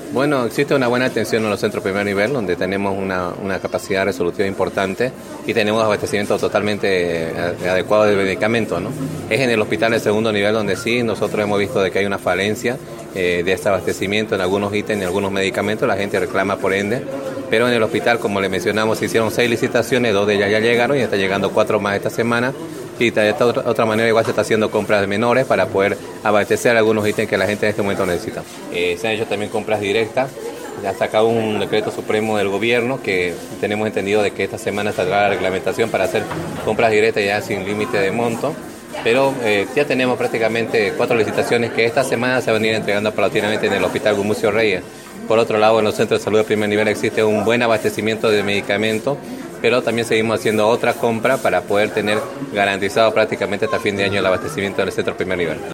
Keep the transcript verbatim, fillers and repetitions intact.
Bueno, existe una buena atención en los centros primer nivel, donde tenemos una, una capacidad resolutiva importante y tenemos abastecimiento totalmente adecuado de medicamentos, ¿no? Es en el hospital de segundo nivel donde sí nosotros hemos visto de que hay una falencia eh, de este abastecimiento en algunos ítems, en algunos medicamentos, la gente reclama por ende, pero en el hospital, como le mencionamos, se hicieron seis licitaciones, dos de ellas ya llegaron y está llegando cuatro más esta semana. Y de esta otra, otra manera igual se está haciendo compras de menores para poder abastecer algunos ítems que la gente en este momento necesita. Eh, se han hecho también compras directas. Ya ha sacado un decreto supremo del gobierno que tenemos entendido de que esta semana saldrá la reglamentación para hacer compras directas ya sin límite de monto. Pero eh, ya tenemos prácticamente cuatro licitaciones que esta semana se van a ir entregando paulatinamente en el Hospital Gumucio Reyes. Por otro lado, en los centros de salud de primer nivel existe un buen abastecimiento de medicamentos, pero también seguimos haciendo otra compra para poder tener garantizado prácticamente hasta fin de año el abastecimiento del centro de primer nivel.